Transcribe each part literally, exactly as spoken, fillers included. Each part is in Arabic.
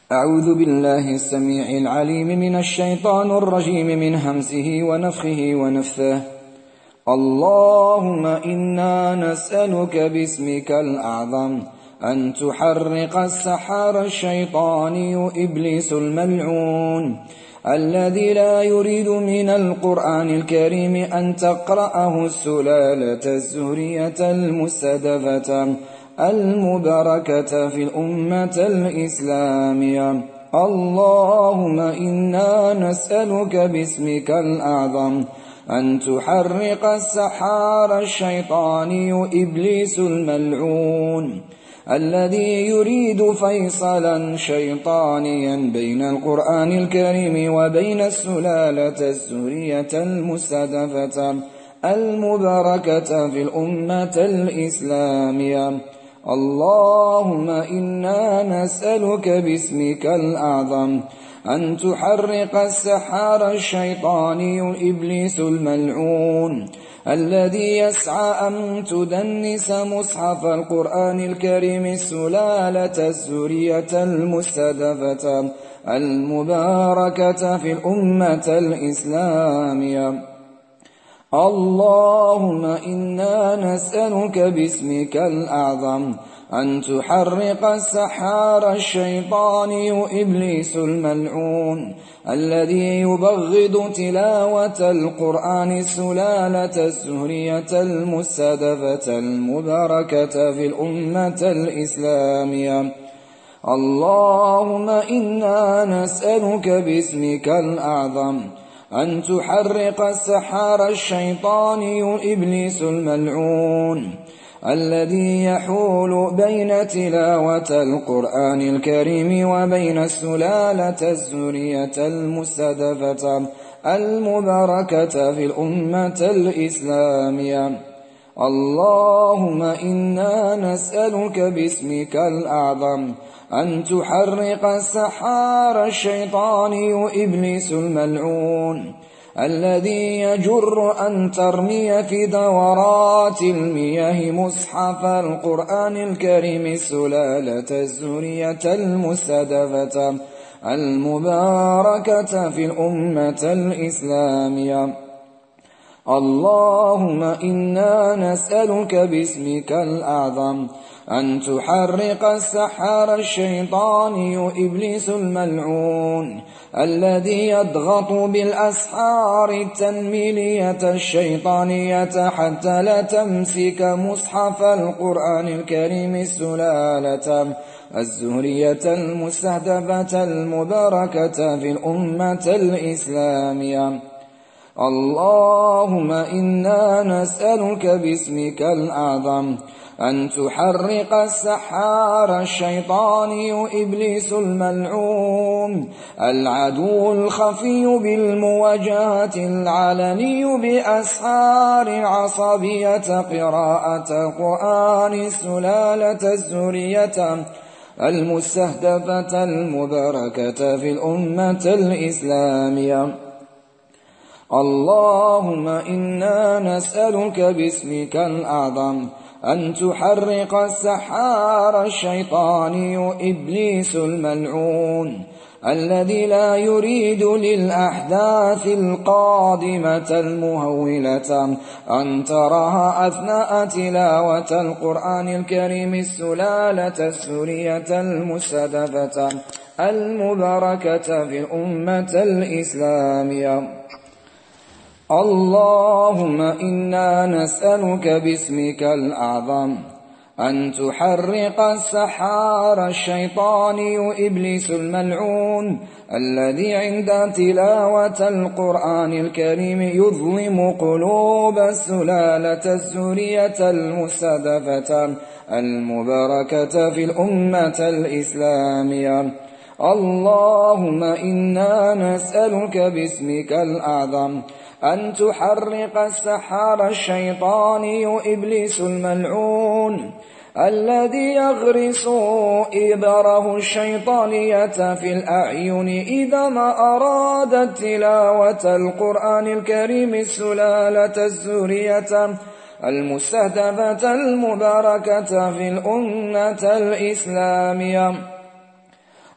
أعوذ بالله السميع العليم من الشيطان الرجيم من همزه ونفخه ونفثه. اللهم إنا نسألك باسمك الأعظم أن تحرق السحار الشيطاني إبليس الملعون الذي لا يريد من القرآن الكريم أن تقرأه السلالة الزهرية المستهدفة المباركة في الأمة الإسلامية. اللهم إنا نسألك باسمك الأعظم أن تحرق السحار الشيطاني إبليس الملعون الذي يريد فيصلا شيطانيا بين القرآن الكريم وبين السلالة الزهرية المستهدفة المباركة في الأمة الإسلامية. اللهم إنا نسألك باسمك الأعظم أن تحرق السحار الشيطاني إبليس الملعون الذي يسعى أن تدنس مصحف القرآن الكريم السلالة الزهرية المستهدفة المباركة في الأمة الإسلامية. اللهم إنا نسألك باسمك الأعظم أن تحرق السحار الشيطاني إبليس الملعون الذي يبغض تلاوة القرآن السلالة الزهرية المستهدفة المباركة في الأمة الإسلامية. اللهم إنا نسألك باسمك الأعظم أن تحرق السحار الشيطاني إبليس الملعون الذي يحول بين تلاوة القرآن الكريم وبين السلالة الزهرية المستهدفة المباركة في الأمة الإسلامية. اللهم إنا نسألك باسمك الأعظم أن تحرق السحار الشيطاني إبليس الملعون الذي يجر أن ترمي في دورات المياه مصحف القرآن الكريم السلالة الزهرية المستهدفة المباركة في الأمة الإسلامية. اللهم إنا نسألك باسمك الأعظم أن تحرق السحار الشيطاني إبليس الملعون الذي يضغط بالأسحار التنميلية الشيطانية حتى لا تمسك مصحف القرآن الكريم السلالة الزهرية المستهدفة المباركة في الأمة الإسلامية. اللهم إنا نسألك باسمك الأعظم أن تحرق السحار الشيطاني إبليس الملعون العدو الخفي بالمواجهة العلني بأسحار عصبية قراءة القرآن السلالة الزهرية المستهدفة المباركة في الأمة الإسلامية. اللهم إنا نسألك باسمك الأعظم أن تحرق السحار الشيطاني إبليس الملعون الذي لا يريد للأحداث القادمة المهولة أن تراها أثناء تلاوة القرآن الكريم السلالة الزهرية المستهدفة المباركة في الأمة الإسلامية. اللهم إنا نسألك باسمك الأعظم أن تحرق السحار الشيطاني إبليس الملعون الذي عند تلاوة القرآن الكريم يظلم قلوب السلالة الزهرية المستهدفة المباركة في الأمة الإسلامية. اللهم إنا نسألك باسمك الأعظم أن تحرق السحار الشيطاني إبليس الملعون الذي يغرس إبره الشيطانية في الأعين إذا ما أراد تلاوة القرآن الكريم السلالة الزهرية المستهدفة المباركة في الأمة الإسلامية.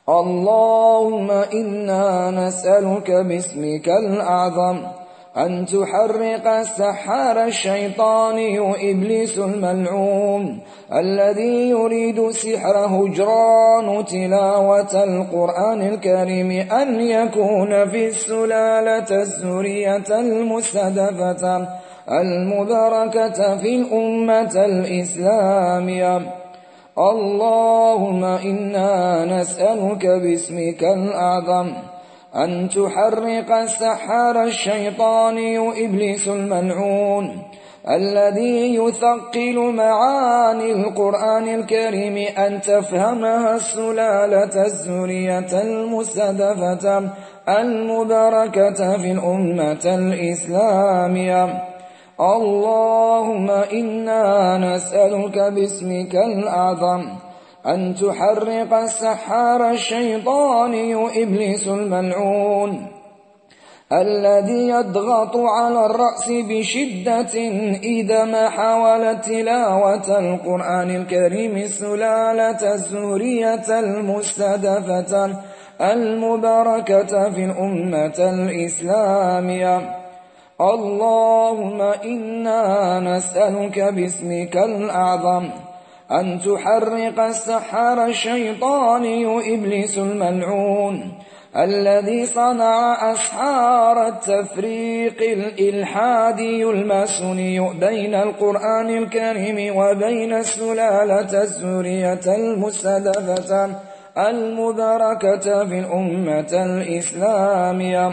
اللهم إنا نسألك باسمك الأعظم أن تحرق السحار الشيطاني إبليس الملعون الذي يريد سحر هجران تلاوة القرآن الكريم أن يكون في السلالة الزرية المستهدفة المباركة في الأمة الإسلامية. اللهم إنا نسألك باسمك الأعظم أن تحرق السحار الشيطاني إبليس الملعون الذي يثقل معاني القرآن الكريم أن تفهمها السلالة الزرية المستهدفة المباركة في الأمة الإسلامية. اللهم إنا نسألك باسمك الأعظم أن تحرق السحار الشيطاني إبليس الملعون الذي يضغط على الرأس بشدة إذا ما حاول تلاوة القرآن الكريم السلالة الزهرية المستهدفة المباركة في الأمة الإسلامية. اللهم إنا نسألك باسمك الأعظم أن تحرق السحار الشيطاني إبليس الملعون الذي صنع أسحار التفريق الإلحادي الماسوني بين القرآن الكريم وبين السلالة الزرية المستهدفة المباركة في الأمة الإسلامية.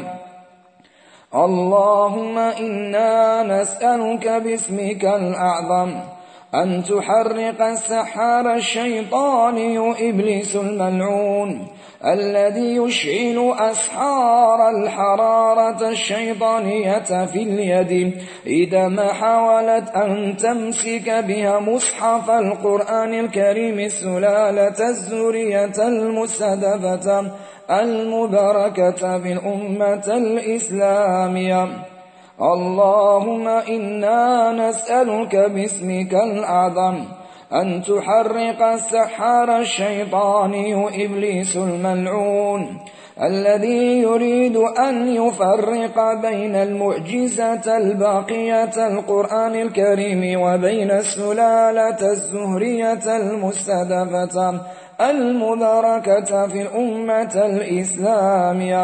اللهم إنا نسألك باسمك الأعظم أن تحرق السحار الشيطاني إبليس الملعون الذي يشعل أسحار الحرارة الشيطانية في اليد إذا ما حاولت أن تمسك بها مصحف القرآن الكريم السلالة الزرية المستهدفة المباركة في الأمة الإسلامية. اللهم إنا نسألك باسمك الأعظم أن تحرق السحار الشيطاني إبليس الملعون الذي يريد أن يفرق بين المعجزة الباقية القرآن الكريم وبين السلالة الزهرية المستهدفة المباركة في الأمة الإسلامية.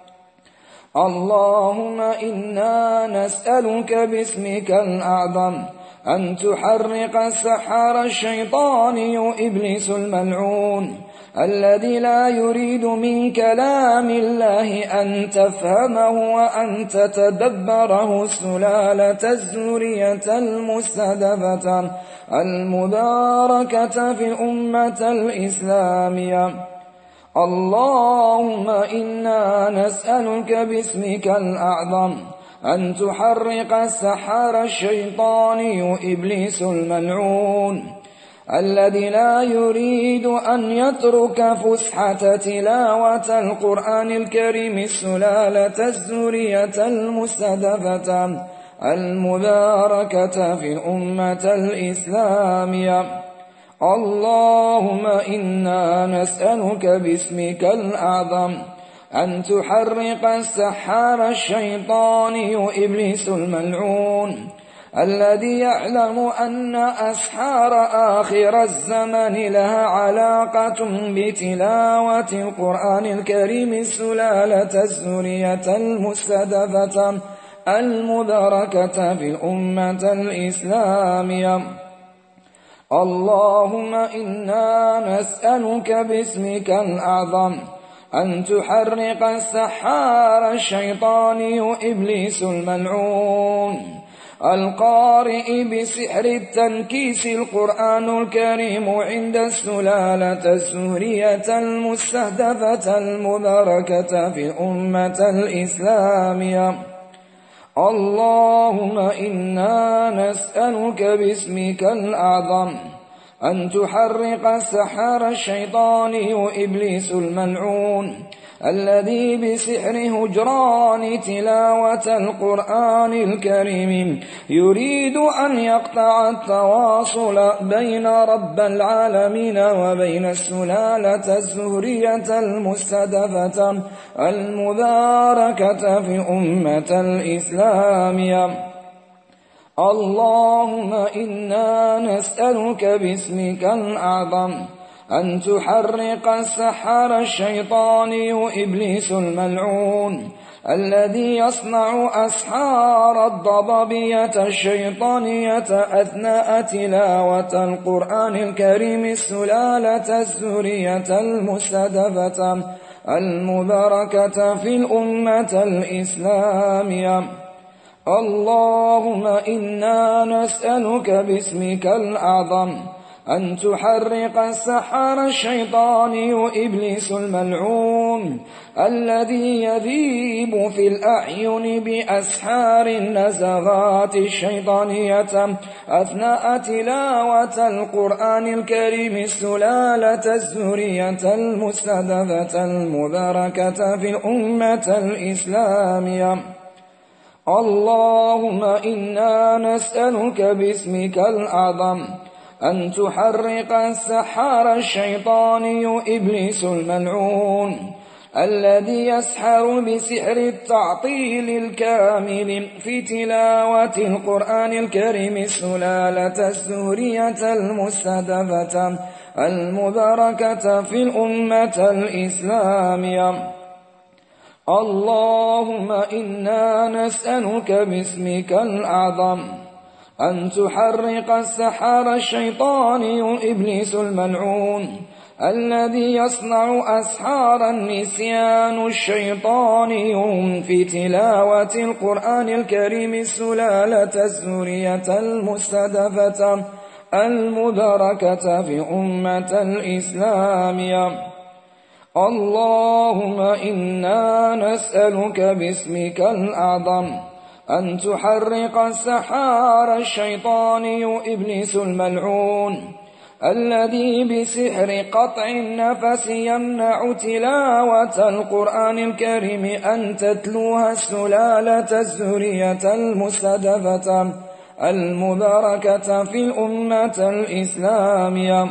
اللهم إنا نسألك باسمك الأعظم أن تحرق السحار الشيطاني إبليس الملعون الذي لا يريد من كلام الله أن تفهمه وأن تتدبره السلالة الزرية المستهدفة المباركة في الأمة الإسلامية. اللهم إنا نسألك باسمك الأعظم أن تحرق السحار الشيطاني إبليس الملعون الذي لا يريد أن يترك فسحة تلاوة القرآن الكريم السلالة الزرية المستهدفة المباركة في الأمة الإسلامية. اللهم إنا نسألك باسمك الأعظم أن تحرق السحار الشيطاني إبليس الملعون الذي يعلم أن أسحار آخر الزمن لها علاقة بتلاوة القرآن الكريم السلالة الزرية المستهدفة المباركة في الأمة الإسلامية. اللهم إنا نسألك باسمك الأعظم أن تحرق السحار الشيطاني إبليس الملعون القارئ بسحر التنكيس القرآن الكريم عند السلالة الزهرية المستهدفة المباركة في الأمة الإسلامية. اللهم إنا نسألك باسمك الأعظم أن تحرق السحار الشيطاني إبليس الملعون الذي بسحر هجران تلاوة القرآن الكريم يريد أن يقطع التواصل بين رب العالمين وبين السلالة الزهرية المستدفة المباركة في أمة الإسلام. اللهم إنا نسألك باسمك الأعظم أن تحرق السحر الشيطاني إبليس الملعون الذي يصنع أسحار الضبابية الشيطانية أثناء تلاوة القرآن الكريم السلالة الزهرية المستدفة المباركة في الأمة الإسلامية. اللهم إنا نسألك باسمك الأعظم أن تحرق السحر الشيطاني إبليس الملعون الذي يذيب في الأعين بأسحار النزغات الشيطانية أثناء تلاوة القرآن الكريم السلالة الزهرية المستدفة المباركة في الأمة الإسلامية. اللهم إنا نسألك باسمك الأعظم أن تحرق السحر الشيطاني إبليس الملعون الذي يسحر بسحر التعطيل الكامل في تلاوة القرآن الكريم السلالة الزهرية المستدفة المباركة في الأمة الإسلامية. اللهم إنا نسألك باسمك الأعظم أن تحرق السحر الشيطاني إبليس الملعون الذي يصنع أسحار النسيان الشيطاني في تلاوة القرآن الكريم السلالة الزهرية المستدفة المباركة في أمة الإسلامية. اللهم إنا نسألك باسمك الأعظم أن تحرق السحار الشيطاني إبليس الملعون الذي بسحر قطع النفس يمنع تلاوة القرآن الكريم أن تتلوها السلالة الزهرية المستدفة المباركة في الأمة الإسلامية.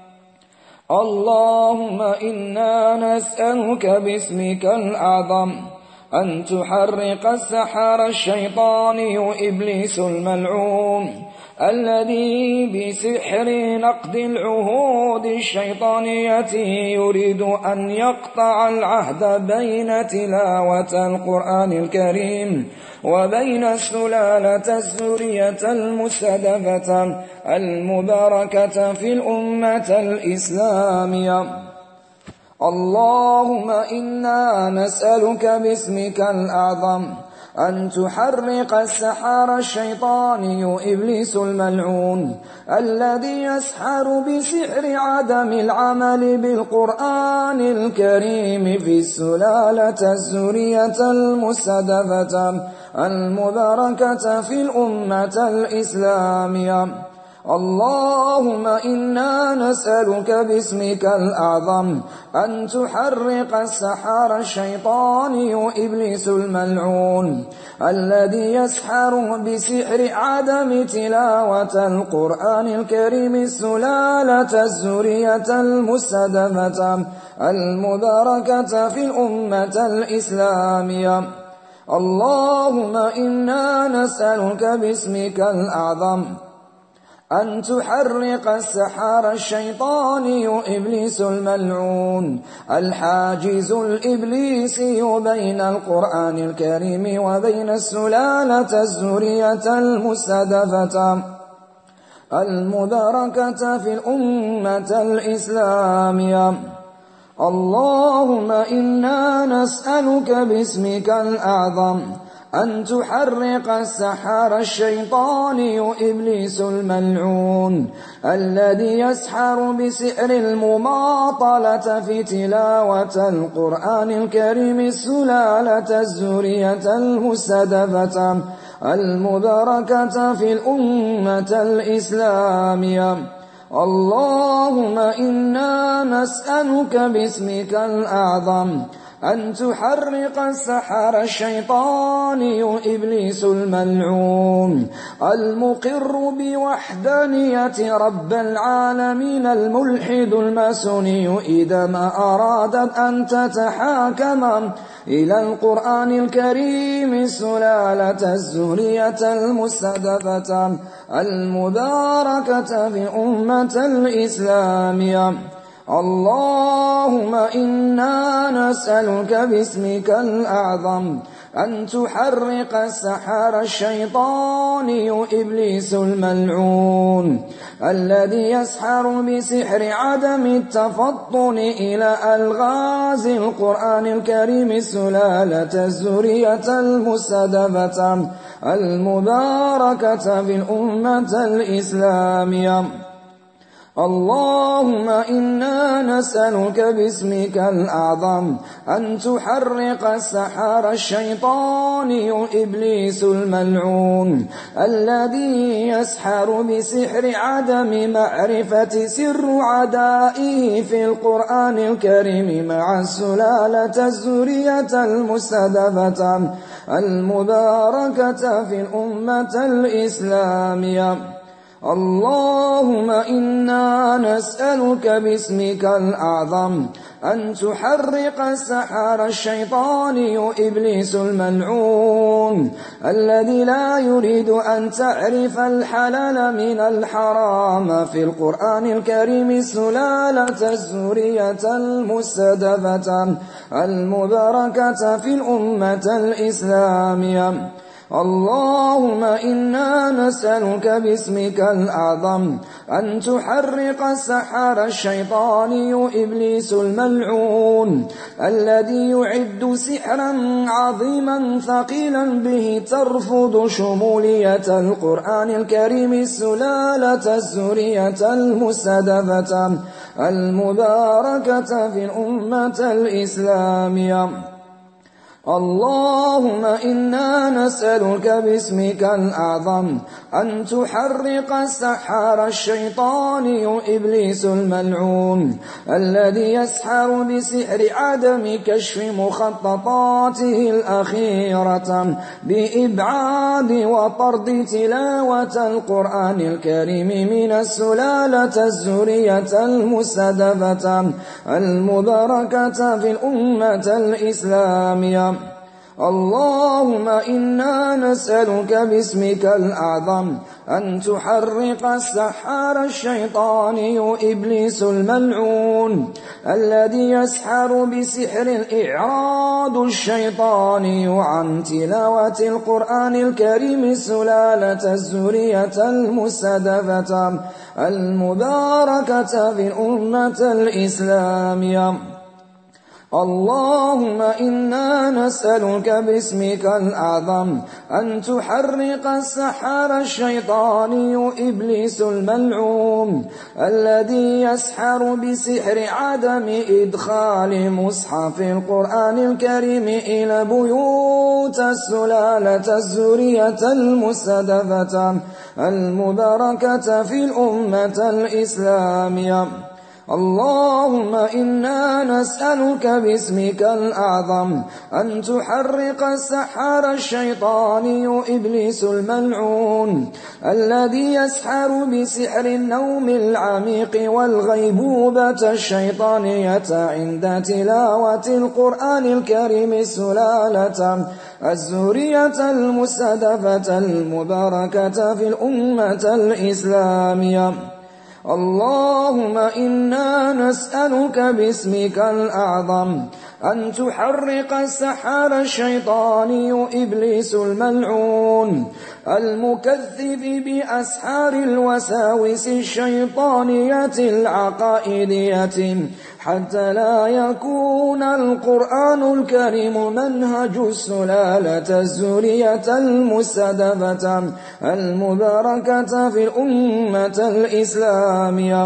اللهم إنا نسألك باسمك الأعظم أن تحرق السحر الشيطاني إبليس الملعون الذي بسحر نقد العهود الشيطانية يريد أن يقطع العهد بين تلاوة القرآن الكريم وبين السلالة الزهرية المستدفة المباركة في الأمة الإسلامية. اللهم إنا نسألك باسمك الأعظم أن تحرق السحر الشيطاني إبليس الملعون الذي يسحر بسحر عدم العمل بالقرآن الكريم في السلالة الزهرية المستدفة المباركة في الأمة الإسلامية. اللهم إنا نسألك باسمك الأعظم أن تحرق السحر الشيطاني إبليس الملعون الذي يسحر بسحر عدم تلاوة القرآن الكريم السلالة الزهرية المستدفة المباركة في الأمة الإسلامية. اللهم إنا نسألك باسمك الأعظم أن تحرق السحر الشيطاني إبليس الملعون الحاجز الإبليسي بين القرآن الكريم وبين السلالة الزهرية المستدفة المباركة في الأمة الإسلامية. اللهم إنا نسألك باسمك الأعظم أن تحرق السحر الشيطاني إبليس الملعون الذي يسحر بسحر المماطلة في تلاوة القرآن الكريم السلالة الزهرية المستدفة المباركة في الأمة الإسلامية. اللهم إنا نسألك باسمك الأعظم أن تحرق السحر الشيطاني إبليس الملعون المقر بوحدانية رب العالمين الملحد الماسوني إذا ما أرادت أن تتحاكم إلى القرآن الكريم السلالة الزهرية المستهدفة المباركة في أمة الإسلام. اللهم إنا نسألك باسمك الأعظم أن تحرق السحر الشيطاني إبليس الملعون الذي يسحر بسحر عدم التفطن إلى ألغاز القرآن الكريم السلالة الزهرية المستهدفة المباركة في الأمة الإسلامية. اللهم إنا نسألك باسمك الأعظم أن تحرق السحر الشيطاني إبليس الملعون الذي يسحر بسحر عدم معرفة سر عدائه في القرآن الكريم مع السلالة الزهرية المستهدفة المباركة في الأمة الإسلامية. اللهم إنا نسألك باسمك الأعظم أن تحرق السحر الشيطاني إبليس الملعون الذي لا يريد أن تعرف الحلال من الحرام في القرآن الكريم السلالة الزهرية المستهدفة المباركة في الأمة الإسلامية. اللهم إنا نسألك باسمك الأعظم أن تحرق السحر الشيطاني إبليس الملعون الذي يعد سحرا عظيما ثقيلا به ترفض شمولية القرآن الكريم السلالة الزهرية المستهدفة المباركة في الأمة الإسلامية. اللهم إنا نسألك باسمك الأعظم أن تحرق السحر الشيطاني إبليس الملعون الذي يسحر بسحر عدم كشف مخططاته الأخيرة بإبعاد وطرد تلاوة القرآن الكريم من السلالة الزهرية المستهدفة المباركة في الأمة الإسلامية. اللهم إنا نسألك باسمك الأعظم أن تحرق السحر الشيطاني إبليس الملعون الذي يسحر بسحر الإعراض الشيطاني عن تلاوة القرآن الكريم السلالة الزهرية المستهدفة المباركة في الأمة الإسلامية. اللهم إنا نسألك باسمك الأعظم أن تحرق السحر الشيطاني إبليس الملعون الذي يسحر بسحر عدم إدخال مصحف القرآن الكريم إلى بيوت السلالة الزهرية المستهدفة المباركة في الأمة الإسلامية. اللهم إنا نسألك باسمك الأعظم أن تحرق السحر الشيطاني إبليس الملعون الذي يسحر بسحر النوم العميق والغيبوبة الشيطانية عند تلاوة القرآن الكريم السلالة الزهرية المستهدفة المباركة في الأمة الإسلامية. اللهم إنا نسألك باسمك الأعظم أن تحرق السحر الشيطاني إبليس الملعون المكذب بأسحار الوساوس الشيطانية العقائدية حتى لا يكون القرآن الكريم منهج السلالة الزهرية المستهدفة المباركة في الأمة الإسلامية.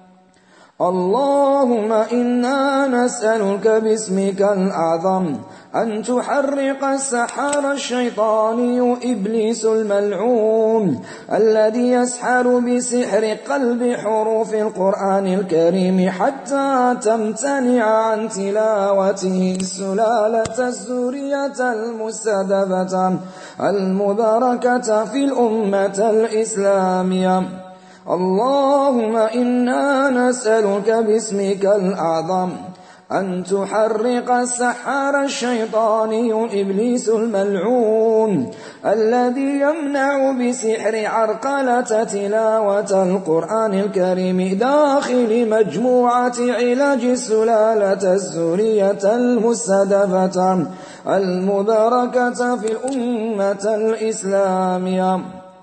اللهم إنا نسألك باسمك الأعظم أن تحرق السحر الشيطاني إبليس الملعون الذي يسحر بسحر قلب حروف القرآن الكريم حتى تمتنع عن تلاوته السلالة الزورية المستهدفة المباركة في الأمة الإسلامية. اللهم إنا نسألك باسمك الأعظم أن تحرق السحر الشيطاني إبليس الملعون الذي يمنع بسحر عرقلة تلاوة القرآن الكريم داخل مجموعة علاج السلالة الزورية المستهدفة المباركة في الأمة الإسلامية.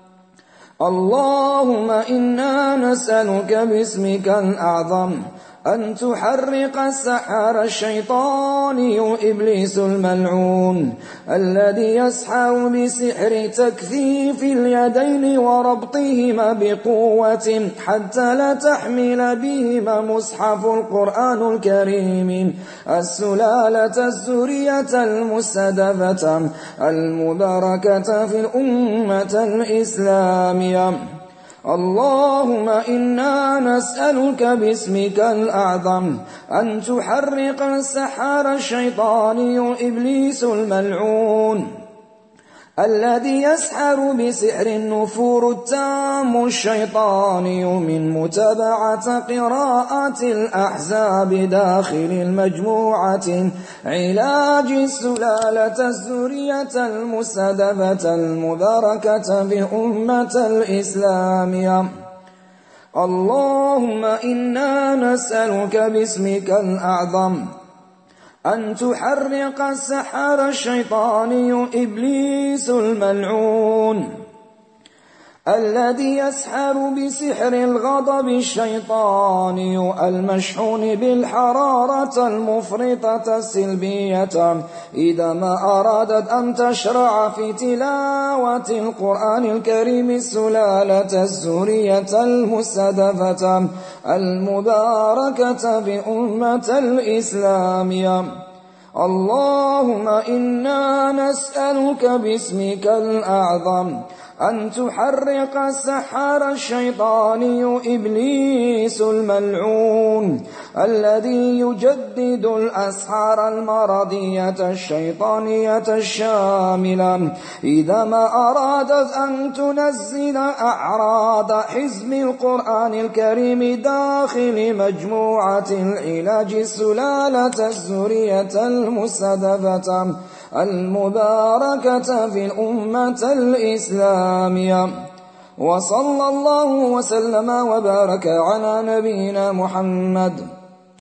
اللهم إنا نسألك باسمك الأعظم أن تحرق السحر الشيطاني إبليس الملعون الذي يسحر بسحر تكثيف اليدين وربطهما بقوة حتى لا تحمل بهما مصحف القرآن الكريم السلالة الزورية المستهدفة المباركة في الأمة الإسلامية. اللهم إنا نسألك باسمك الأعظم أن تحرق السحر الشيطاني إبليس الملعون الذي يسحر بسحر النفور التام الشيطاني من متابعة قراءة الأحزاب داخل المجموعة علاج السلالة الزورية المستهدفة المباركة بأمة الإسلامية. اللهم إنا نسألك باسمك الأعظم أن تحرق السحر الشيطاني إبليس الملعون الذي يسحر بسحر الغضب الشيطاني المشحون بالحرارة المفرطة السلبية إذا ما أرادت أن تشرع في تلاوة القرآن الكريم السلالة الزورية المستهدفة المباركة بأمة الإسلامية. اللهم إنا نسألك باسمك الأعظم أن تحرق السحر الشيطاني إبليس الملعون الذي يجدد الأسحار المرضية الشيطانية الشاملة إذا ما أرادت أن تنزل أعراض حزب القرآن الكريم داخل مجموعة العلاج السلالة الزورية المستهدفة المباركة في الأمة الإسلامية. وصلى الله وسلم وبارك على نبينا محمد